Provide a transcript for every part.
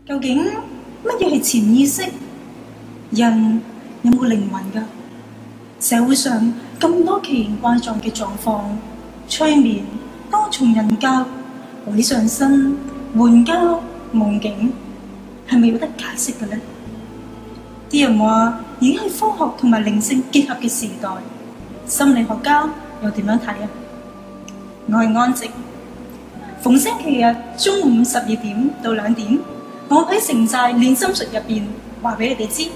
究竟乜嘢係潛意識？人有冇靈魂㗎？社會上咁多奇形怪狀嘅狀況，催眠、多重人格、鬼上身、援交、夢境，係咪有得解釋嘅呢？啲人話已經係科學同埋靈性結合嘅時代，心理學家又點樣睇啊？我係安靜，逢星期日中午12點到2點，我喺城寨練心術入邊話俾你哋知。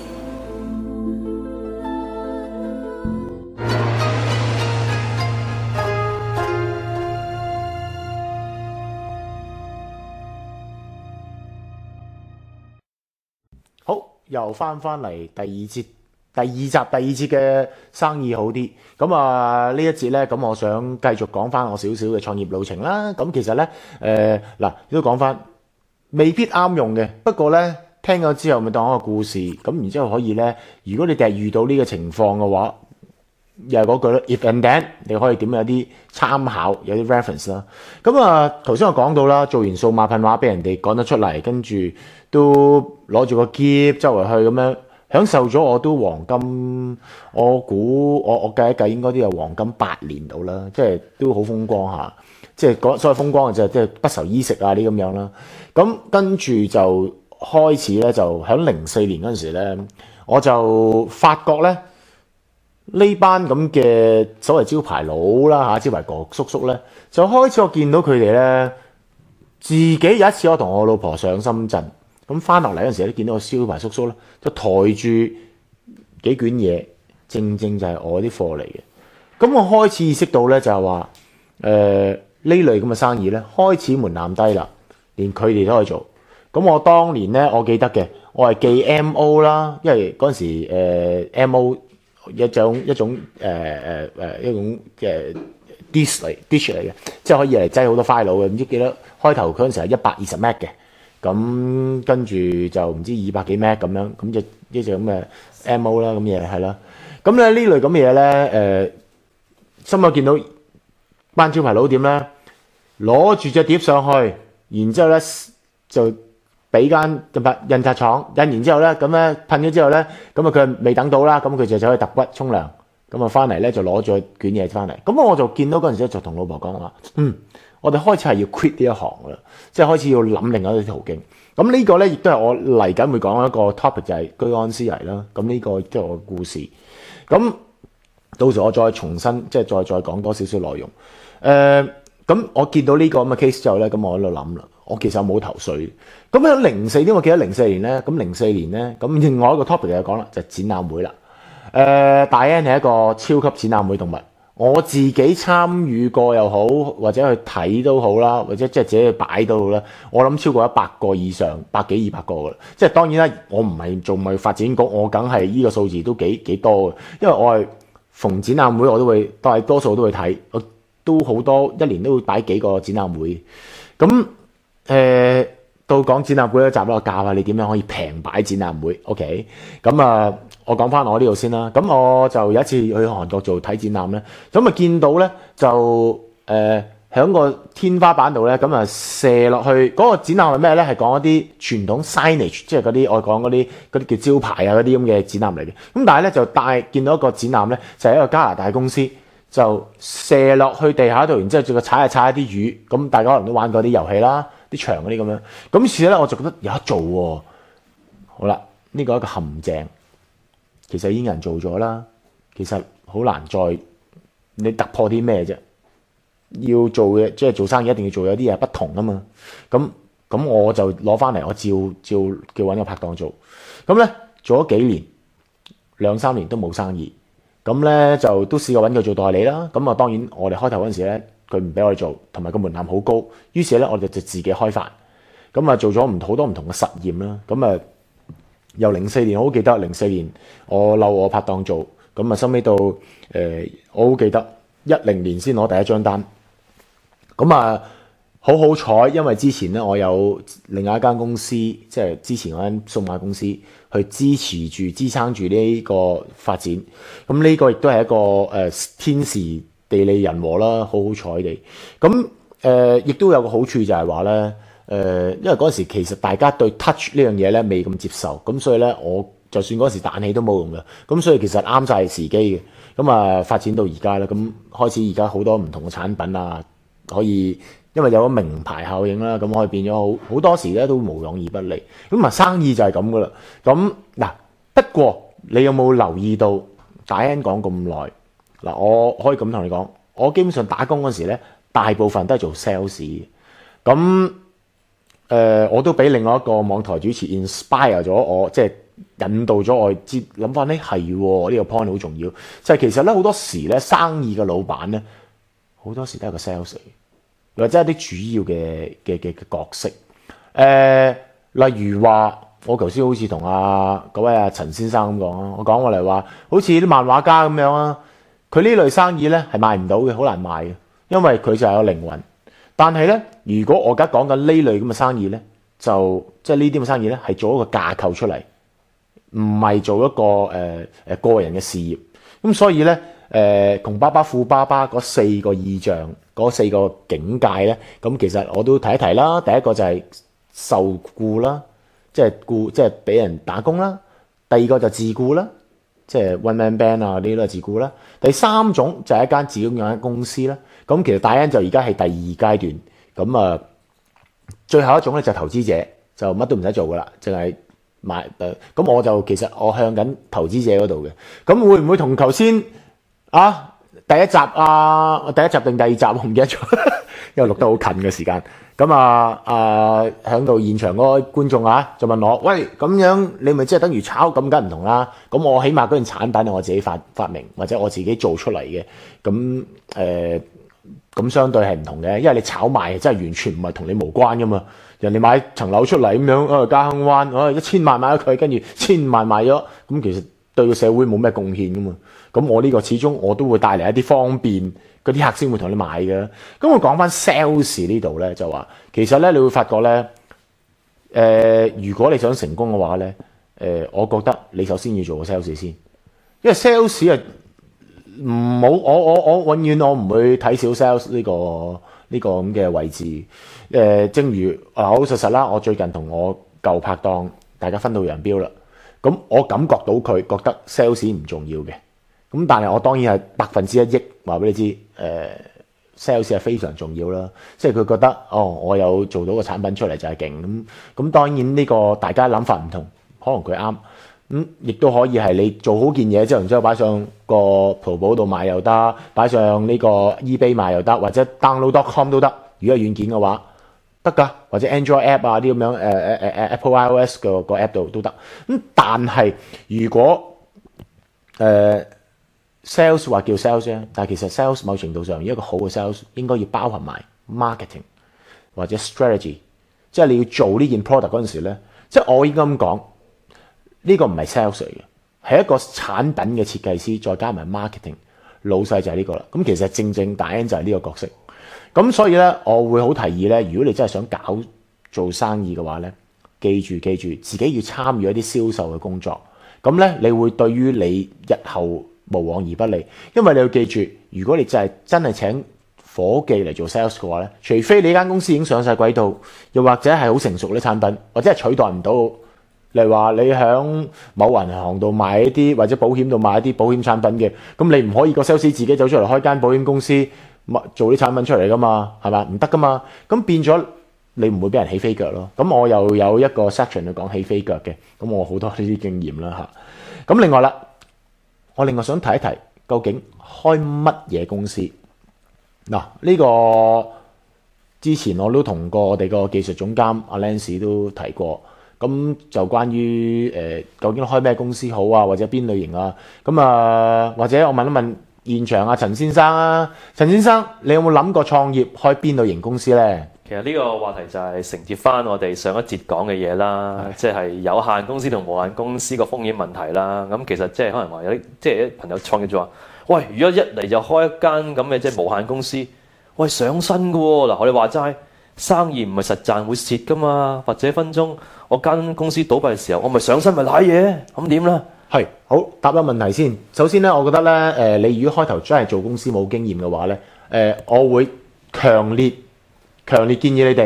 好，又翻嚟第二集嘅生意好啲。咁啊呢一節咧，咁我想繼續講翻我少少嘅創業路程啦。咁其實咧，嗱都講翻，未必啱用嘅。不過咧，聽咗之後咪當一個故事。咁然之後可以咧，如果你哋係遇到呢個情況嘅話，又係嗰句咧 ，if and then，你可以點有啲參考，有啲 reference 啦。咁啊，頭先我講到啦，做完數碼噴畫俾人哋趕得出嚟，跟住都攞住個篋周圍去咁樣，享受咗我都黃金，我估我計一計應該都有黃金8年到啦，即係都好風光下，即係講所謂風光嘅就係即係不愁衣食啊啲咁樣啦。咁跟住就開始咧，就喺04年嗰陣時咧，我就發覺咧。呢班咁嘅所謂招牌佬啦嚇，招牌哥叔叔咧，就開始我見到佢哋咧，自己有一次我同我老婆上深圳，咁翻落嚟嗰陣時咧，見到個招牌叔叔咧，就抬住幾卷嘢，正正就係我啲貨嚟嘅。咁我開始意識到咧，就係話呢類咁嘅生意咧，開始門檻低啦，連佢哋都可以做。咁我當年咧，我記得嘅，我係寄 MO 啦，因為嗰陣時MO。一種dish 嚟嘅，即係可以嚟擠好多 file 嘅，唔知幾多開頭嗰陣時係120 M 嘅，咁跟住就唔知200幾 M 咁樣，咁就呢隻咁嘅 MO 啦，咁嘢係啦。咁咧呢類咁嘅嘢咧，心諗見到班招牌佬點咧，攞住隻碟上去，然之後咧就俾間印刷廠印完之後咧，咁咧噴咗之後咧，咁啊佢未等到啦，咁佢就走去揼骨沖涼，咁啊翻嚟咧就攞咗卷嘢翻嚟。咁我就見到嗰陣時就同老婆講話，我哋開始係要 quit 呢一行啦，即係開始要諗另外一啲途徑。咁呢個咧亦都係我嚟緊會講一個 topic 就係居安思危啦。咁呢個即係我嘅故事。咁到時我再重新即係再講多少少內容。咁我見到呢個咁嘅 case 之後咧，咁我喺度諗啦。我其實冇投訴。咁喺04年，我記得04年咧，咁04年咧，咁另外一個 topic 就講啦，就係展覽會啦。大 N 係一個超級展覽會動物，我自己參與過又好，或者去睇都好啦，或者即係自己去擺都好啦。我諗超過100個以上，100幾200個噶啦。即係當然啦，我唔係做貿易發展局，我梗係呢個數字都幾多嘅，因為我係逢展覽會我都會，但係多數都會睇，我都好多一年都會擺幾個展覽會。咁到講展覽會一集咧，我教下你點樣可以平擺展覽會。OK， 咁啊，我講翻我呢度先啦。咁我就有一次去韓國做睇展覽咧，咁啊見到咧就喺個天花板度咧，咁啊射落去嗰個展覽係咩咧？係講一啲傳統 signage， 即係嗰啲我講嗰啲叫招牌啊嗰啲咁嘅展覽嚟嘅。咁但係咧就見到一個展覽咧，就係一個加拿大公司。就射落去地下度，然之後再踩一啲魚，咁大家可能都玩過啲遊戲啦，啲牆嗰啲咁樣。咁於是咧，我就覺得有得做喎。好啦，呢個係一個陷阱，其實已經有人做咗啦。其實好難再你突破啲咩啫？要做嘅即係做生意一定要做有啲嘢不同啊嘛。咁我就攞翻嚟，我照叫揾個拍檔做。咁咧做咗幾年，2-3年都冇生意。咁咧就都試過揾佢做代理啦。咁啊當然我哋開頭嗰陣時咧，佢唔俾我哋做，同埋個門檻好高。於是咧我哋就自己開發。咁啊做咗好多唔同嘅實驗啦。咁啊由04年，我好記得04年我嬲我拍檔做。咁啊收尾到我好記得10年先攞第一張單。咁啊好好彩，因為之前咧我有另外一間公司，即係之前嗰間數碼公司去支撐住呢個發展。咁呢個亦都係一個天時地利人和啦，好好彩地。咁亦都有個好處就係話咧， 因為嗰陣時其實大家對 touch 呢樣嘢咧未咁接受，咁所以咧我就算嗰陣時彈起都冇用嘅，咁所以其實啱晒時機嘅，咁啊發展到而家啦，咁開始而家好多唔同嘅產品啊，可以因為有咗名牌效應啦，咁可以變咗好多時咧都無往而不利，咁啊生意就係咁噶啦。咁嗱，不過你有冇留意到大 N 講咁耐嗱？我可以咁同你講，我基本上打工嗰時咧，大部分都係做 sales 嘅，咁。我都俾另外一個網台主持 inspire 咗我，即係引導咗我諗翻咧係呢個 point 好重要，就係其實咧好多時咧生意嘅老闆咧好多時都係個 sales 嚟，或者係啲主要嘅角色。例如話我頭先好似同嗰位陳先生咁講啊，我講過嚟話，好似啲漫畫家咁樣啊，佢呢類生意咧係賣唔到嘅，好難賣嘅，因為佢就係有靈魂。但係咧，如果我而家講緊呢類咁嘅生意咧，就即係呢啲咁嘅生意咧，係做一個架構出嚟，唔係做一個個人嘅事業。咁所以咧，窮爸爸富爸爸嗰4個意象，嗰4個境界咧，咁其實我都提一提啦。第一個就係受僱啦，即係俾人打工啦。第二個就自僱啦，即係 one man band 啊，呢啲都係自僱啦。第三種就係一間自己擁有間公司啦。咁其實大 N 就而家係第2階段，咁啊，最後一種咧就係投資者，就乜都唔使做噶啦，淨係買咁我就其實我向緊投資者嗰度嘅，咁會唔會同頭先第一集定第2集我唔記得咗，因為錄得好近嘅時間，咁響到現場嗰個觀眾就問我，喂，咁樣你咪即係等於炒，咁梗唔同啦，咁我起碼嗰件產品係我自己發明或者我自己做出嚟嘅，咁相對係唔同嘅，因為你炒賣真係完全唔係同你無關噶嘛。人哋買層樓出嚟咁樣，嘉亨灣1000萬買咗佢，跟住1000萬賣咗，咁其實對個社會冇咩貢獻噶嘛。咁我呢個始終我都會帶嚟一啲方便，嗰啲客先會同你買嘅。咁我講翻 sales 呢度咧，就話其實咧你會發覺咧，如果你想成功嘅話咧，我覺得你首先要做個 sales 先，因為 sales 係。唔好，我永遠我唔會睇小 sales 呢個咁嘅位置。正如老實啦，我最近同我舊拍檔大家分道揚鑣啦。咁我感覺到佢覺得 sales 唔重要嘅。咁但係我當然係100%話俾你知，sales 係非常重要啦。即係佢覺得我有做到個產品出嚟就係勁咁。當然呢個大家諗法唔同，可能佢啱。亦都可以係你做好件嘢之後，然之後擺上個淘寶度賣又得，擺上呢個 eBay 賣又得，或者 download.com 都得。如果係軟件嘅話，得㗎，或者 Android app 啲咁樣Apple iOS 個 app 度都得。但係如果sales 話叫 sales 啫，但係其實 sales 某程度上一個好嘅 sales 應該要包含埋 marketing 或者 strategy， 即係你要做呢件 product 嗰陣時咧，即係我應該咁講。呢個唔係 sales 嚟嘅，係一個產品嘅設計師，再加埋 marketing， 老細就係呢個啦。咁其實正大 N 就係呢個角色。咁所以咧，我會好提議咧，如果你真係想搞做生意嘅話咧，記住自己要參與一啲銷售嘅工作。咁咧，你會對於你日後無往而不利，因為你要記住，如果你真係請伙計嚟做 sales 嘅話咧，除非你間公司已經上晒軌道，又或者係好成熟啲產品，或者係取代唔到。例如話你喺某銀行度賣一啲，或者保險度賣一啲保險產品嘅，咁你唔可以個 sales 自己走出嚟開間保險公司做啲產品出嚟噶嘛，係咪？唔得噶嘛，咁變咗你唔會俾人起飛腳咯。咁我又有一個 section 去講起飛腳嘅，咁我好多呢啲經驗啦嚇。咁另外啦，我另外想提一提，究竟開乜嘢公司？嗱，呢個之前我都同過我哋個技術總監阿 Lance 都提過。咁就關於究竟開咩公司好啊，或者邊類型啊？咁或者我問一問現場陳先生啊，陳先生，你有冇諗過創業開邊類型公司咧？ 其實呢個話題就係承接翻我哋上一節講嘅嘢啦，即係有限公司同無限公司個風險問題啦。咁其實即係可能話有啲即係朋友創業就話，喂，如果一嚟就開一間咁嘅即係無限公司，喂，上身㗎喎。嗱，我哋話齋生意唔係實賺會蝕㗎嘛，或者分鐘。我間公司倒閉嘅時候，我咪上身咪瀨嘢，咁點咧？ 係好答一個問題先。首先咧，我覺得咧，你如果開頭真係做公司冇經驗嘅話咧，我會強烈建議你哋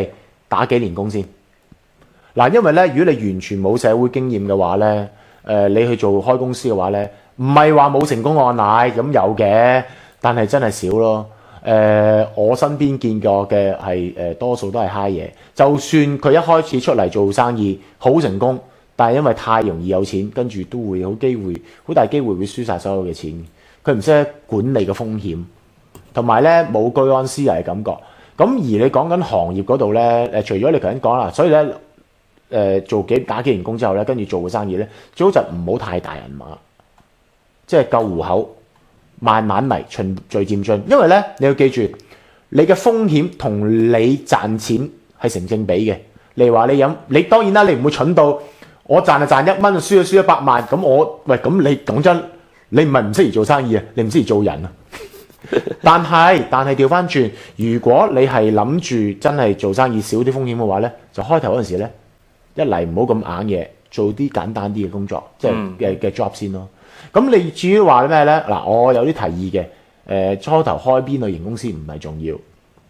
打幾年工先。嗱，因為咧，如果你完全冇社會經驗嘅話咧，你去做開公司嘅話咧，唔係話冇成功案例，咁有嘅，但係真係少咯。我身邊見過嘅係多數都係嗨嘢，就算佢一開始出嚟做生意好成功，但係因為太容易有錢，跟住都會好大機會會輸晒所有嘅錢。佢唔識得管理嘅風險，同埋咧冇居安思危嘅感覺。咁而你講緊行業嗰度咧，除咗你頭先講啦，所以咧打幾年工之後咧，跟住做嘅生意咧，最好就唔好太大人馬，即係夠戶口。慢慢嚟，循序漸進。因為咧，你要記住，你嘅風險同你賺錢係成正比嘅。例如話你當然啦，你唔會蠢到我賺就賺1蚊，輸就輸100萬。咁你講真，你唔係唔適宜做生意啊，你唔適宜做人啊。但係調翻轉，如果你係諗住真係做生意少啲風險嘅話咧，就開頭嗰陣時咧，一嚟唔好咁硬嘢，做啲簡單啲嘅工作，即係嘅 job 先咯。咁你至於話咩咧？嗱，我有啲提議嘅。初頭開邊類型公司唔係重要，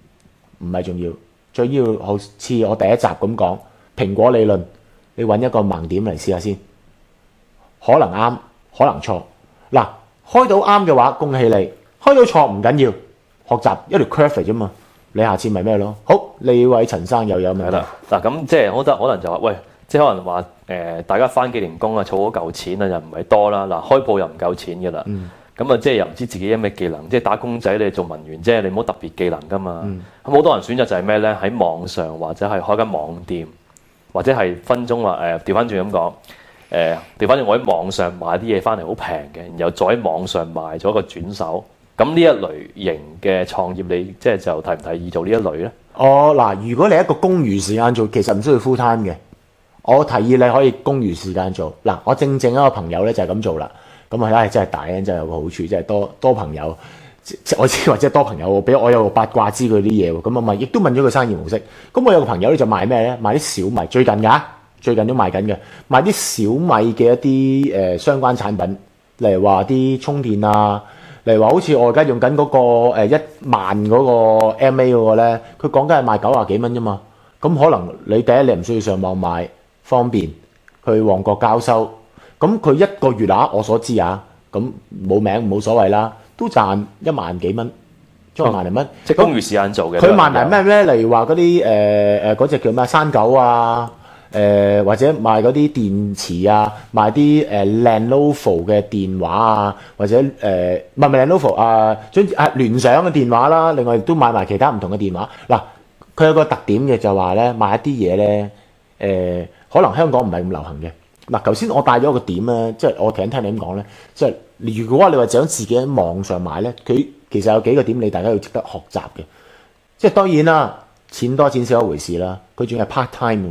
最要好似我第一集咁講蘋果理論，你揾一個盲點嚟試下先，可能啱，可能錯。嗱，開到啱嘅話，恭喜你；開到錯唔緊要，學習一條 curve 啫嘛。你下次咪咩咯？好，你位陳生又有咩啦？ 嗱，咁即係可能就話喂。即係可能話大家返幾年工啊，儲咗嚿錢啊，又唔係多啦。嗱，開鋪又唔夠錢嘅啦。咁啊，即係又唔知自己有咩技能。即係打工仔你做文員啫，你冇特別技能噶嘛。咁好多人選擇就係咩咧？喺網上或者係開間網店，或者係分鐘話調翻轉咁講調翻轉我喺網上買啲嘢翻嚟好平嘅，然後再喺網上賣咗個轉手。咁呢一類型嘅創業，你即係就提唔提議做呢一類咧？ 嗱，如果你一個公餘時間做，其實唔需要 full time 嘅。我提議你可以公餘時間做。嗱，我正一個朋友咧就係咁做啦。咁啊，真係大真係有個好處，即係多朋友。我知或者多朋友，俾我有個八卦知佢啲嘢喎。咁啊亦都問咗佢生意模式。咁我有個朋友咧就賣咩咧？賣啲小米，最近都賣緊嘅，賣啲小米嘅一啲相關產品，例如話啲充電啊，例如話好似我而家用緊嗰個1萬嗰個 mAh 嗰個咧，佢講緊係賣90幾蚊啫嘛。咁可能你第一你唔需要上網買。方便去旺角交收，咁佢一個月我所知咁冇名冇所謂啦，都賺1萬幾蚊，將1萬零蚊， 即係公餘時間做嘅。 佢賣埋咩咧？例如話嗰啲嗰隻叫咩山狗啊，或者賣嗰啲電池啊，賣啲Lenovo 嘅電話啊，或者唔係 Lenovo 聯想嘅電話啦，另外亦都買埋其他唔同嘅電話。嗱，佢有個特點嘅就話咧，賣一啲嘢咧可能香港唔係咁流行嘅。嗱，頭先我帶咗個點咧，即係我聽你咁講咧，即係如果你話想自己喺網上買咧，佢其實有幾個點你大家要值得學習嘅。即係當然啦，錢多錢少一回事啦，佢仲係 part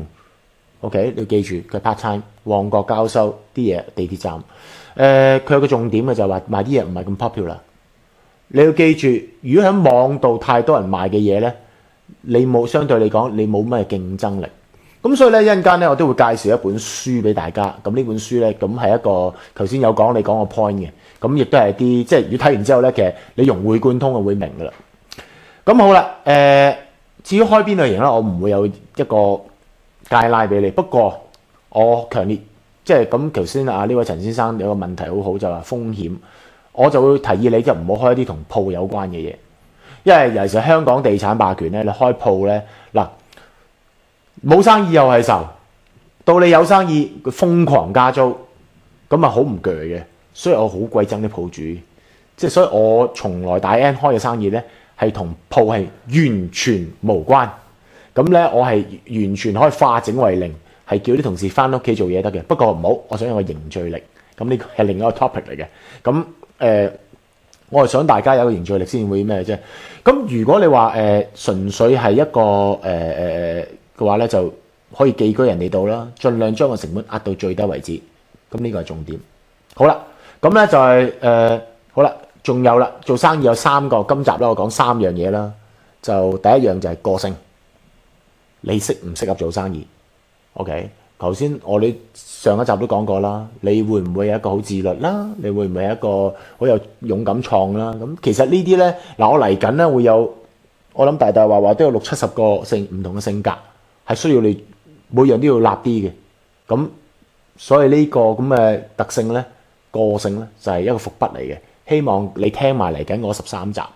time。OK， 你要記住佢 part time， 旺角交收啲嘢，地鐵站。佢有個重點嘅就係話賣啲嘢唔係咁 popular。你要記住，如果喺網度太多人賣嘅嘢咧，你冇相對嚟講你冇咩競爭力。咁所以咧，一陣間咧，我都會介紹一本書俾大家。咁呢本書咧，咁係一個頭先有講你講個 point 嘅，咁亦都係啲即係如果睇完之後咧，其實你融會貫通就會明噶啦。咁好啦，至於開邊類型咧，我唔會有一個界拉俾你。不過我強烈即係咁頭先呢位陳先生有個問題好好，就話風險，我就會提議你就唔好開一啲同鋪有關嘅嘢，因為尤其是香港地產霸權咧，你開鋪咧嗱。冇生意又係愁，到你有生意佢瘋狂加租，咁啊好唔鋸嘅，所以我好鬼憎啲鋪主，即係所以我從來大 N 開嘅生意咧係同鋪係完全無關，咁咧我係完全可以化整為零，係叫啲同事翻屋企做嘢得嘅。不過唔好，我想有個凝聚力，咁呢個係另一個 topic 嚟嘅。咁我係想大家有個凝聚力先會咩啫。咁如果你話純粹係一個嘅話咧，就可以寄居人哋度啦，盡量將個成本壓到最低為止。咁呢個係重點。好啦，咁咧就係好啦，仲有啦，做生意有3個。今集咧我講3樣嘢啦。就第一樣就係個性，你適唔適合做生意 ？OK， 頭先我哋上一集都講過啦，你會唔會係一個好自律啦？你會唔會係一個好有勇敢創啦？咁其實呢啲咧，嗱我嚟緊咧會有，我諗大話都有60-70個唔同嘅性格。 係需要你每樣都要立啲嘅。咁所以呢個咁嘅特性咧、個性咧就係一個伏筆嚟嘅。希望你聽埋嚟緊我13集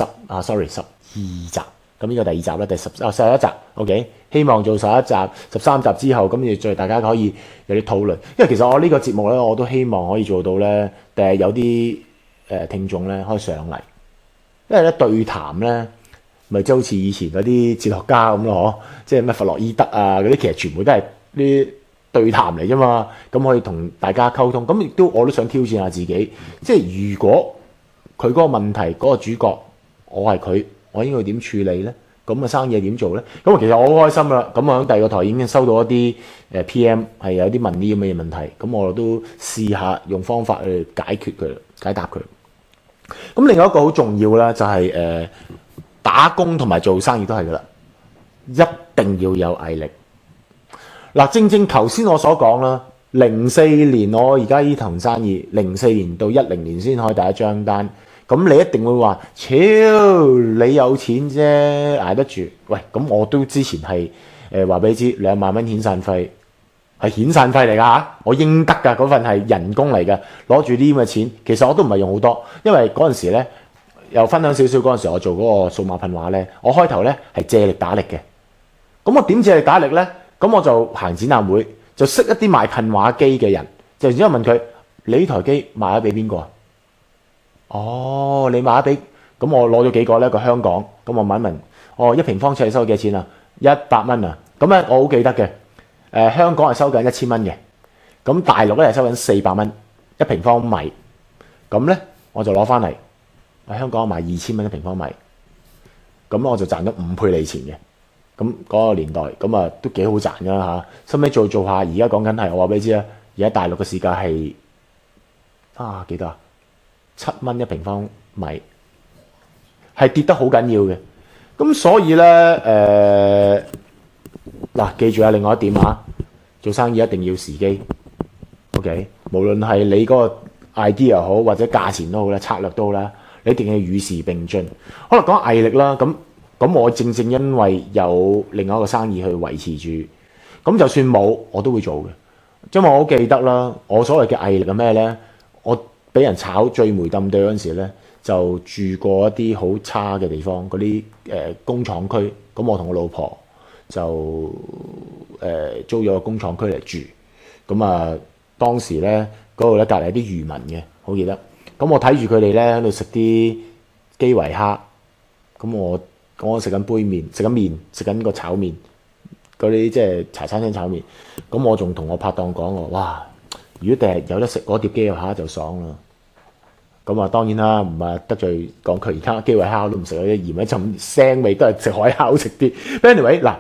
，12集。咁呢個第二集啦，第11集 ，OK。希望做11集、13集之後，咁再大家可以有啲討論。因為其實我呢個節目咧，我都希望可以做到咧，有啲聽眾咧可以上嚟。因為咧對談咧，咪即係好似以前嗰啲哲學家咁咯，即係咩弗洛伊德啊嗰啲，其實全部都係啲對談嚟啫嘛。咁可以同大家溝通。咁亦都我都想挑戰下自己，即係如果佢嗰個問題嗰個主角，我係佢。我應該點處理咧？咁嘅生意點做咧？咁其實我好開心啦。咁我喺第二個台已經收到一啲PM 係有啲問啲咁嘅問題，咁我都試下用方法去解決佢、解答佢。咁另外一個好重要啦，就係打工同埋做生意都係噶啦，一定要有毅力。嗱，正頭先我所講啦，04年我而家呢堂生意，04年到10年先開第一張單。咁你一定會話，超你有錢啫，捱得住。喂，咁我都之前係話俾你知，2萬蚊遣散費係遣散費嚟㗎嚇，我應得㗎，嗰份係人工嚟㗎，攞住啲咁嘅錢，其實我都唔係用好多，因為嗰陣時咧又分享少少嗰陣時，我做嗰個數碼噴畫咧，我開頭咧係借力打力嘅。咁我點借力打力咧？咁我就行展覽會，就識一啲賣噴畫機嘅人，就然之後問佢：你呢台機賣咗俾邊個啊？哦，你買咗俾，咁我攞咗幾個咧？個香港，咁我問一問，1平方尺收幾多錢啊？100蚊啊！咁咧我好記得嘅，香港係收緊1000蚊嘅，咁大陸咧係收緊400蚊1平方米，咁咧我就攞翻嚟，香港賣2000蚊1平方米，咁我就賺咗5倍利錢嘅，咁嗰個年代，咁啊都幾好賺㗎嚇。收尾做下，而家講緊係我話俾你知啊，而家大陸嘅市價係幾多啊？7蚊1平方米，係跌得好緊要嘅。咁所以咧，記住啊，另外一點啊，做生意一定要時機。OK， 無論係你嗰個 idea 又好，或者價錢都好啦，策略都好啦，你一定要與時並進。可能講毅力啦，咁我正因為有另外一個生意去維持住，咁就算冇我都會做嘅。因為我好記得啦，我所謂嘅毅力係咩咧？我俾人炒最煤氹對嗰陣時咧，就住過一啲好差嘅地方，嗰啲工廠區。咁我同我老婆就租咗個工廠區嚟住。咁啊，當時咧嗰度咧隔離有啲漁民嘅，好記得。咁我睇住佢哋咧喺度食啲基圍蝦。咁我食緊杯麵，食緊麵，食緊個炒麵，嗰啲即係茶餐廳炒麵。咁我仲同我拍檔講我，哇！如果第日有得食嗰碟基圍蝦就爽啦。咁啊，當然啦，唔係得罪講佢而家基圍蝦都唔食，有啲鹽一陣腥味，都係食海蝦好食啲。Anyway， 嗱，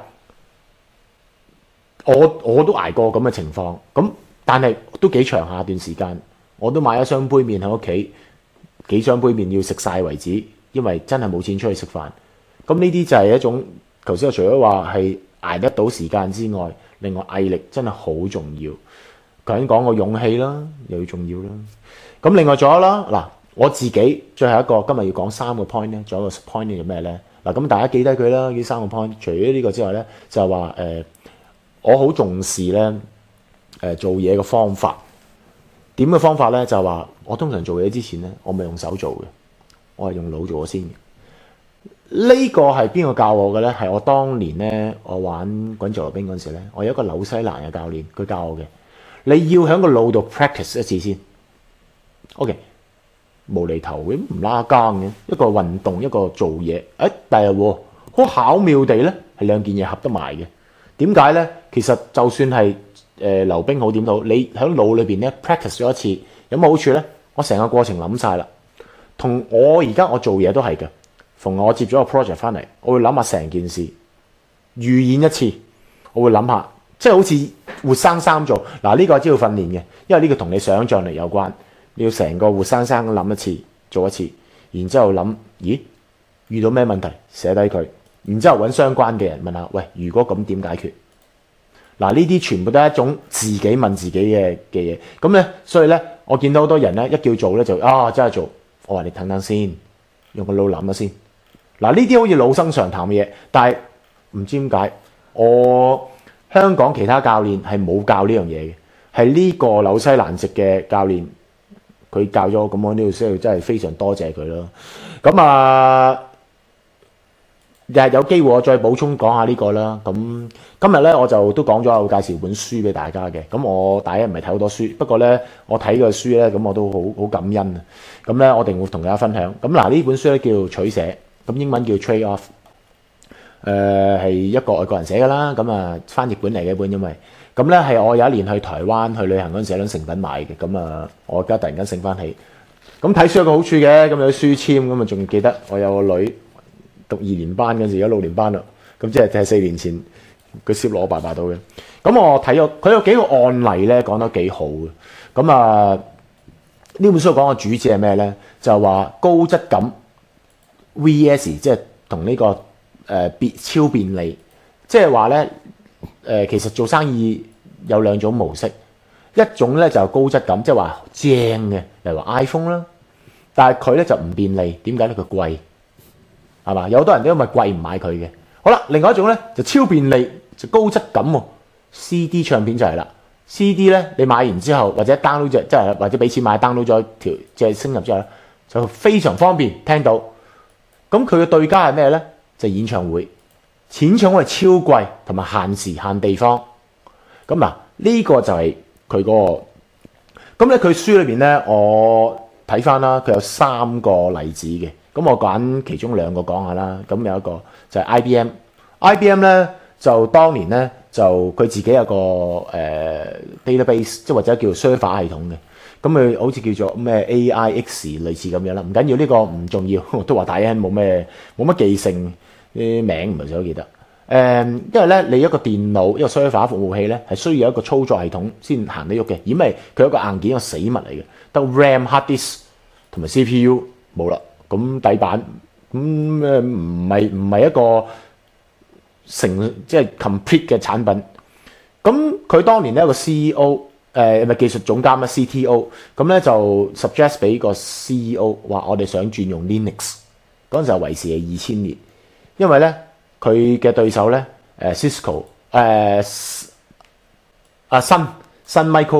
我都捱過咁嘅情況，咁但係都幾長下段時間，我都買一箱杯麵喺屋企，幾箱杯麵要食晒為止，因為真係冇錢出去食飯。咁呢啲就係一種，頭先我除咗話係捱得到時間之外，另外毅力真係好重要。頭先講個勇氣啦，又要重要啦。咁另外仲有啦，嗱，我自己最後一個今日要講3個 point 咧，仲有一個 point 係咩咧？嗱，咁大家記低佢啦，呢3個 point。除咗呢個之外咧，就係話我好重視咧做嘢嘅方法。點嘅方法咧？就係話我通常做嘢之前咧，我咪用手做嘅，我係用腦做咗先嘅。呢個係邊個教我嘅咧？係我當年咧，我玩滾軸溜冰嗰陣時咧，我有一個紐西蘭嘅教練，佢教我嘅。你要喺個腦度 practice 一次先。OK， 無厘頭嘅唔拉更嘅一個運動，一個做嘢。但係好巧妙地咧，係兩件嘢合得埋嘅。點解咧？其實就算係溜冰好點都好，你喺腦裏邊咧 practice 咗一次，有乜好處咧？我成個過程諗晒啦。同我而家我做嘢都係嘅。逢我接咗個 project 翻嚟，我會諗下成件事，預演一次，我會諗下，即係好似活生生做。嗱，呢個只要訓練嘅，因為呢個同你想像力有關。你要成個活生生諗一次，做一次，然之後諗，咦，遇到咩問題，寫低佢，然之後揾相關嘅人問下，喂，如果咁點解決？嗱，呢啲全部都係一種自己問自己嘅嘢。咁咧，所以咧，我見到好多人咧，一叫做咧就真係做。我話你等等先，用個腦諗下先。嗱，呢啲好似老生常談嘅嘢，但係唔知點解我香港其他教練係冇教呢樣嘢嘅，係呢個紐西蘭籍嘅教練佢教咗，咁我呢度需要真係非常多謝佢咯。咁啊，日有機會我再補充講下呢個啦。咁今日咧我就都講咗，我介紹本書俾大家嘅。咁我大家唔係睇好多書，不過咧我睇個書咧，咁我都好感恩啊。咁咧我一定會同大家分享。咁嗱呢本書咧叫取捨，咁英文叫 Trade Off。係一個外國人寫㗎啦，咁啊翻譯本嚟嘅本，因為咁咧係我有一年去台灣去旅行嗰陣時喺誠品買嘅，咁啊我而家突然間醒翻起，咁睇書有個好處嘅，咁有啲書簽，咁啊仲記得我有個女讀2年班嗰陣時，而家6年班啦，咁即係4年前佢攝落我爸爸度嘅，咁我睇咗佢有幾個案例咧講得幾好嘅，咁啊呢本書講嘅主旨係咩咧？就係話高質感 VS 即係同呢個。超便利，即係話咧，其實做生意有2種模式，一種咧就係高質感，即係話正嘅，例如話 iPhone 啦，但係佢咧就唔便利，點解咧？佢貴，係嘛？有好多人都因為貴唔買佢嘅。好啦，另外一種咧就超便利，就高質感喎。CD 唱片就係啦 ，CD 咧你買完之後或者 download 即係或者俾錢買 download 咗條即係升入之後咧，就非常方便聽到。咁佢嘅對家係咩咧？就係演唱會，演唱會係超貴同埋限時限地方。咁嗱，呢個就係佢嗰個。咁咧，佢書裏邊咧，我睇翻啦，佢有3個例子嘅。咁我揀其中2個講下啦。咁有一個就係 IBM。IBM 咧就當年咧就佢自己有個database， 即係或者叫 server 系統嘅。咁佢好似叫做咩 AIX 類似咁樣啦。唔緊要，呢個唔重要。我都話大家冇乜記性。啲名唔係好記得，因為咧你一個電腦一個 server 服務器咧係需要一個操作系統先行得喐嘅，因為佢有一個硬件一個死物嚟嘅，得 RAM、hard disk 同埋 CPU 冇啦，咁底板咁唔係一個即係 complete 嘅產品。咁佢當年咧一個 CEO 咪技術總監啦 CTO， 咁咧就 suggest 俾個 CEO 話我哋想轉用 Linux， 嗰陣時候為時係2000年。因為咧，佢嘅對手咧，Cisco， 新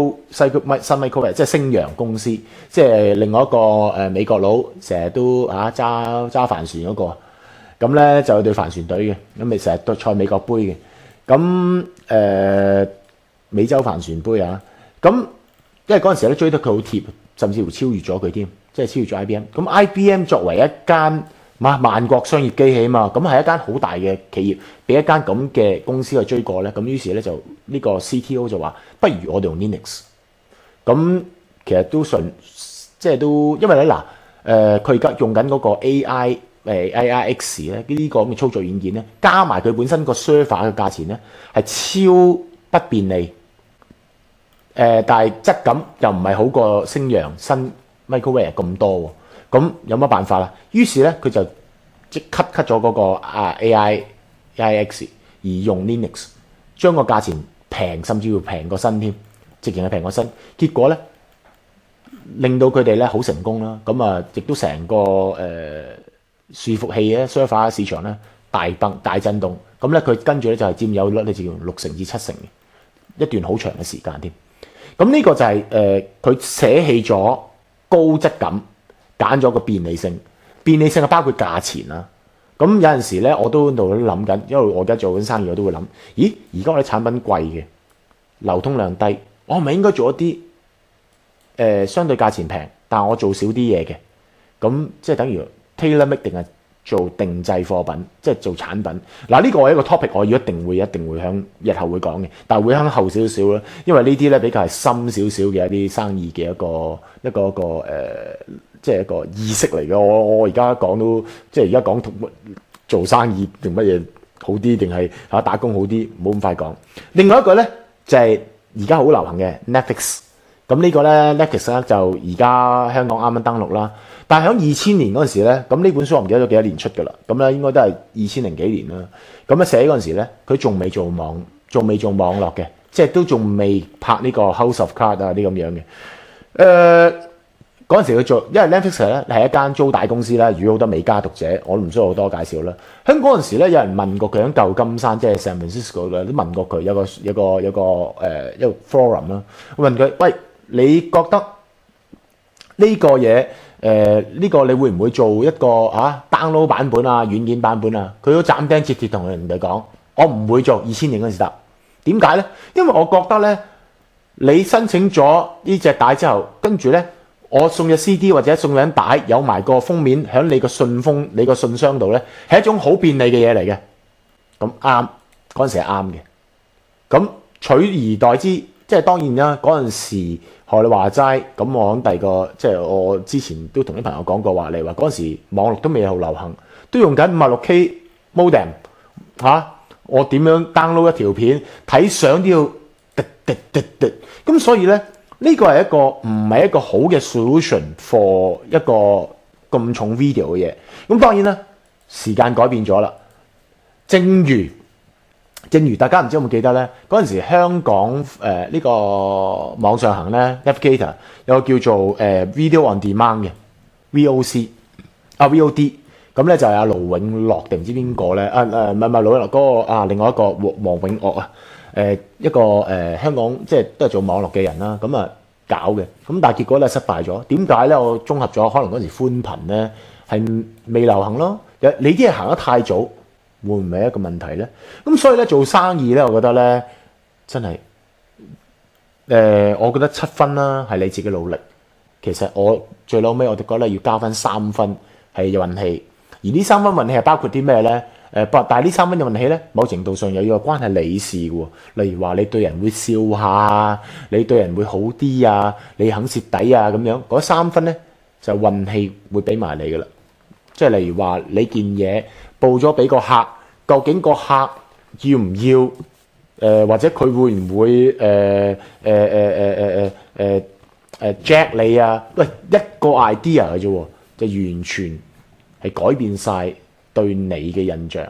Micro 即係星陽公司，即係另外一個美國佬，成日都揸帆船嗰個，咁咧就有隊帆船隊嘅，咁咪成日都賽美國杯嘅，咁美洲帆船杯啊，咁因為嗰陣時咧追得佢好貼，甚至乎超越咗佢添，即係超越咗 IBM。咁 IBM 作為一間萬國商業機器嘛，咁係一間好大嘅企業，俾一間咁嘅公司去追過咧，咁於是咧就呢個 CTO 就話，不如我哋用 Linux。咁其實都即係都因為咧佢而家用緊嗰個 AIX 咧，呢個咁嘅操作軟件咧，加埋佢本身個 server 嘅價錢咧係超不便利。但係質感又唔係好過星陽新 Microwave 咁多喎。咁有乜辦法啦？於是咧，佢就即 cut 咗嗰個AIX，而用 Linux， 將個價錢平，甚至乎平過新添，直情係平過新。結果咧，令到佢哋咧好成功啦。咁啊，亦都成個伺服器咧 server 市場咧大震動。咁咧，佢跟住咧就係佔有率咧就叫6成至7成嘅一段好長嘅時間添。咁呢個就係佢捨棄咗高質感。揀咗個便利性係包括價錢啦。咁有陣時咧，我都喺度諗緊，因為我而家做緊生意，我都會諗，咦？而家我啲產品貴嘅，流通量低，我係咪應該做一啲相對價錢平，但係我做少啲嘢嘅？咁即係等於 tailor make 定係做定製貨品，即係做產品。嗱，呢個係一個 topic，我一定會響日後會講嘅，但係會響後少少啦，因為呢啲咧比較係深少少嘅一啲生意嘅一個即係一個意識嚟嘅。我而家講都即係而家講做生意定乜嘢好啲，定係打工好啲，唔好咁快講。另外一個咧就係而家好流行嘅 Netflix。咁呢個咧 Netflix 咧就而家香港啱啱登陸啦。但係喺2000年嗰陣時咧，咁呢本書我唔記得咗幾多年出㗎啦。咁咧應該都係2000幾年啦。咁咧寫嗰陣時咧，佢仲未做網絡嘅，即係都仲未拍呢個 House of Cards 啊啲咁樣嘅。 嗰陣時佢做，因為 Netflix 咧係一間租帶公司啦，與好多美加讀者，我都唔需要好多介紹啦。喺嗰陣時咧，有人問過佢喺舊金山，即係 San Francisco 咧，都問過佢有個forum 啦，問佢：喂，你覺得呢個嘢呢個你會唔會做一個download 版本啊、軟件版本啊？佢都斬釘截鐵同人哋講：我唔會做2000年嗰陣時得。點解咧？因為我覺得咧，你申請咗呢隻帶之後，跟住咧。我送隻 CD 或者送張帶，有埋個封面喺你個信封、你個信箱度咧，係一種好便利嘅嘢嚟嘅。咁啱嗰陣時係啱嘅。咁取而代之，即係當然啦。嗰陣時學你話齋，咁我喺第二個，即係我之前都同啲朋友講過話，例如話嗰陣時網絡都未好流行，都用緊 56K modem 我點樣 download 一條片睇相都要滴。咁所以咧。呢個係一個唔係一個好嘅 solution for 一個咁重 video 嘅嘢。咁當然啦，時間改變咗啦。正如大家唔知有冇記得咧，嗰陣時香港呢個網上行咧 Navigator 有個叫做video on demand 嘅 VOC VOD。咁咧就係阿盧永樂定唔知邊個咧？唔係盧永樂嗰個另外一個黃永樂啊。一個香港即係都係做網絡嘅人啦，咁搞嘅，咁但係結果咧失敗咗。點解咧？我綜合咗，可能嗰時寬頻咧係未流行咯。你啲嘢行得太早，會唔會係一個問題咧？咁所以咧做生意咧，我覺得咧真係我覺得7分啦，係你自己努力。其實我最後尾我哋覺得要交翻3分係運氣，而呢3分運氣係包括啲咩咧？但係呢3分嘅運氣咧，某程度上又要關係你事喎。例如話你對人會笑下，你對人會好啲啊，你肯蝕底啊咁樣，嗰3分咧就運氣會俾埋你噶啦。即係例如話你件嘢報咗俾個客，究竟個客要唔要？或者佢會唔會jack 你啊？喂，一個 idea 嘅啫喎，就完全係改變晒對你嘅印象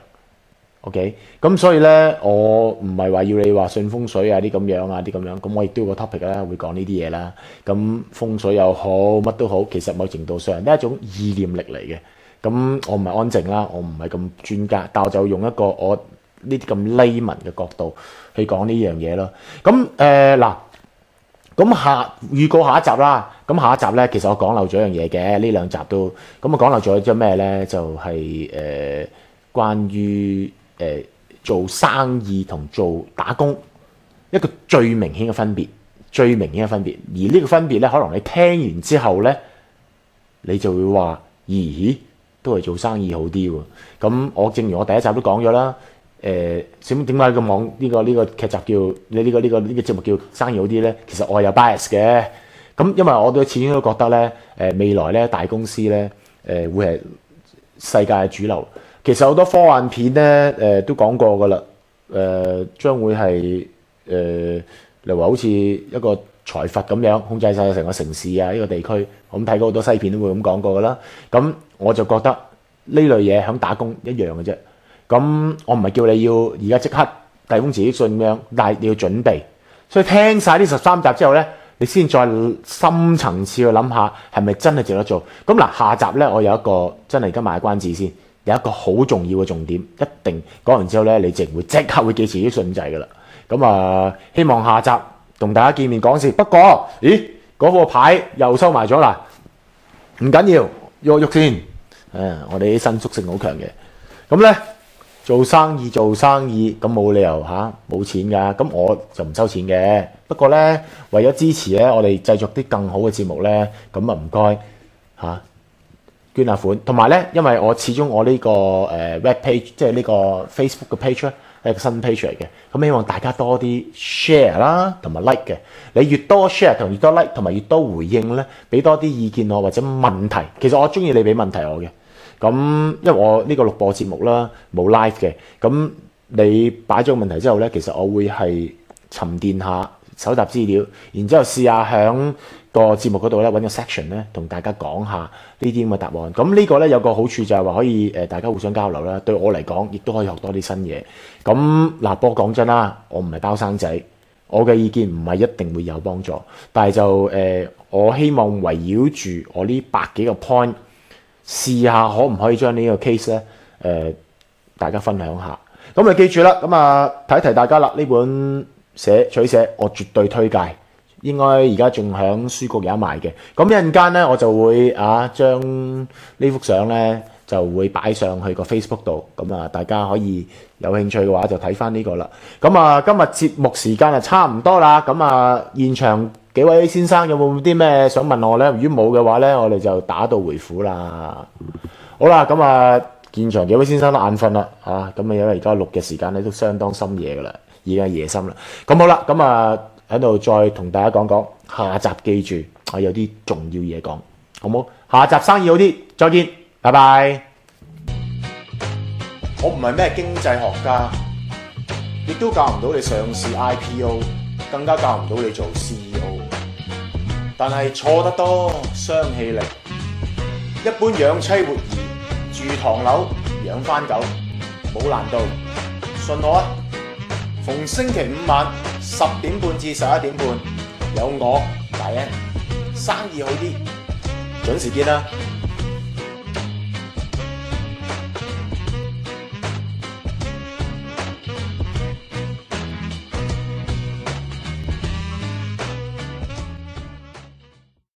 ，OK， 咁所以咧，我唔係話要你話信風水啊啲咁樣，咁我亦都有個 topic 啦，會講呢啲嘢啦。咁風水又好，乜都好，其實某程度上都係一種意念力嚟嘅。咁我唔係安靜啦，我唔係咁專家，但我就用一個我呢啲咁 layman 嘅角度去講呢樣嘢咯。咁嗱。咁預告下一集啦。咁下一集咧，其實我講漏咗一樣嘢嘅，呢2集都。咁我講漏咗啲咩咧？就係關於做生意同做打工一個最明顯嘅分別。而呢個分別咧，可能你聽完之後咧，你就會話：咦，都係做生意好啲喎。咁我正如我第一集都講咗啦。點解個網呢個劇集叫你呢個節目叫生意好啲咧？其實我係有 bias 嘅。咁因為我都始終都覺得咧，未來咧大公司咧會係世界嘅主流。其實好多科幻片咧都講過噶啦，將會係例如話好似一個財閥咁樣控制晒成個城市啊，呢個地區。我睇過好多西片都會咁講過噶啦。咁我就覺得呢類嘢響打工一樣嘅啫。咁我唔係叫你要而家即刻提供辭職信咁樣，但係你要準備。所以聽晒呢13集之後咧，你先再深層次去諗下，係咪真係值得做？咁嗱，下集咧我有一個真係而家賣關子先，有一個好重要嘅重點，一定講完之後咧，你淨會即刻會記辭職信掣噶啦。咁希望下集同大家見面講事。不過，嗰個牌又收埋咗啦，唔緊要，喐先。我哋啲伸縮性好強嘅。咁咧。做生意，咁冇理由冇錢㗎，咁我就唔收錢嘅。不過咧，為咗支持咧，我哋製作啲更好嘅節目咧，咁唔該捐下款。同埋咧，因為我始終我呢個web page，即係呢個 Facebook 嘅 page 咧，係一個新 page 嚟嘅。咁希望大家多啲 share 啦，同埋 like 嘅。你越多 share 同越多 like，同埋越多回應咧，俾多啲意見我或者問題。其實我中意你俾問題我嘅。咁，因為我呢個錄播節目啦，冇 live 嘅。咁你擺咗個問題之後咧，其實我會係沉澱下、搜集資料，然之後試下喺個節目嗰度咧揾個 section 咧，同大家講下呢啲咁嘅答案。咁呢個咧有個好處就係話可以大家互相交流啦。對我嚟講，亦都可以學多啲新嘢。咁嗱，不過講真啦，我唔係包生仔， 我嘅意見唔係一定會有幫助，但係就我希望圍繞住我呢百幾個 point，試下可唔可以將呢個 case 咧大家分享下。咁啊記住啦，咁啊提一提大家啦，呢本取捨我絕對推介，應該而家仲響書局有得賣嘅。咁一陣間咧我就會將呢幅相咧就會擺上去個 Facebook 度，咁啊大家可以有興趣嘅話就睇翻呢個啦。咁啊今日節目時間就差唔多啦，咁啊現場幾位先生有冇啲咩想問我咧？如果冇嘅話咧，我哋就打道回府啦。好啦，咁啊現場幾位先生都眼瞓啦，咁啊因為而家錄嘅時間咧都相當深夜噶啦，已經係夜深啦。咁好啦，咁啊喺度再同大家講講，下集記住我有啲重要嘢講，好冇？下集生意好啲，再見，拜拜。我唔係咩經濟學家，亦都教唔到你上市 IPO， 更加教唔到你做 CEO。但係錯得多，傷氣力。一般養妻活兒，住唐樓，養番狗，冇難度。信我啊！逢星期五晚10點半至11點半，有我大 N，生意好啲，準時見啦。